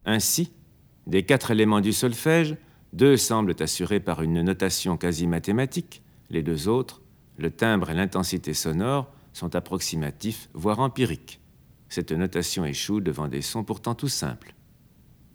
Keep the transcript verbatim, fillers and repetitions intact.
Ainsi, des quatre éléments du solfège, deux semblent assurés par une notation quasi mathématique, les deux autres, le timbre et l'intensité sonore, sont approximatifs, voire empiriques. Cette notation échoue devant des sons pourtant tout simples.